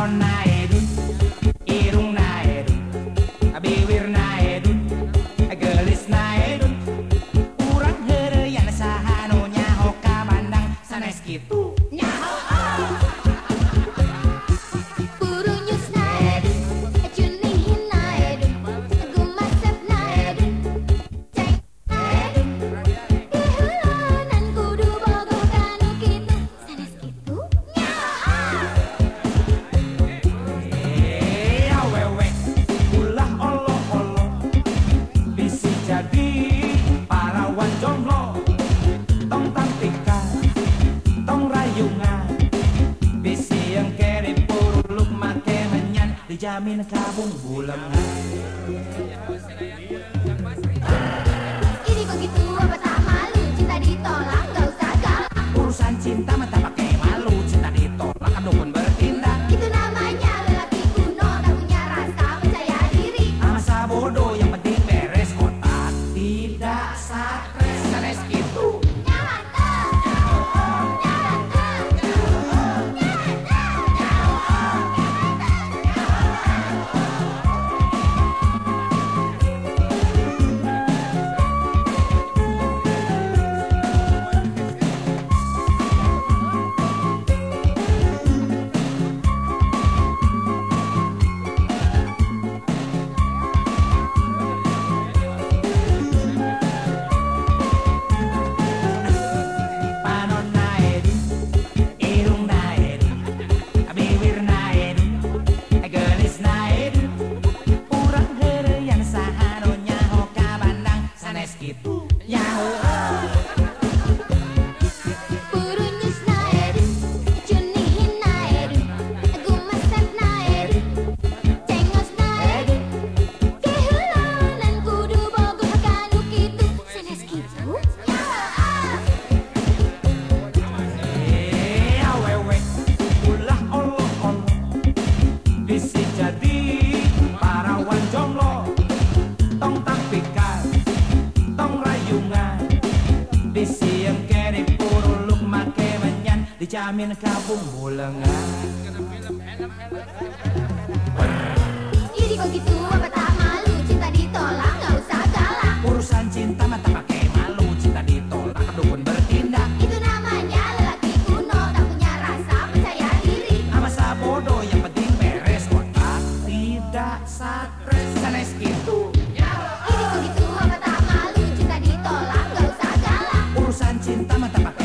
panon naedun, irung naedun, bibir naedun, gelis naedun, urang heureuyana saha nu nyaho ka bandang sanes kitu nyaho. Dijamin kabung bulangan. Ini kok gitu apa tak malu, cinta ditolak gak usah galak. Urusan cinta mah tak pakai malu, cinta ditolak kan dukun bertindak. Itu namanya lelaki kuno, tak punya rasa percaya diri. Masa bodoh yang penting beres otak, tidak stres sanes gitu. Dijamin kabung bulangan. Ini kok gitu apa tak malu, cinta ditolak gak usah galak. Urusan cinta mah tak pakai malu, cinta ditolak kan dukun bertindak. Itu namanya lelaki kuno, tak punya rasa percaya diri. Masa bodoh yang penting beres otak, tidak stres sanes gitu. Ini kok gitu apa tak malu, cinta ditolak gak usah galak. Urusan cinta mah tak pakai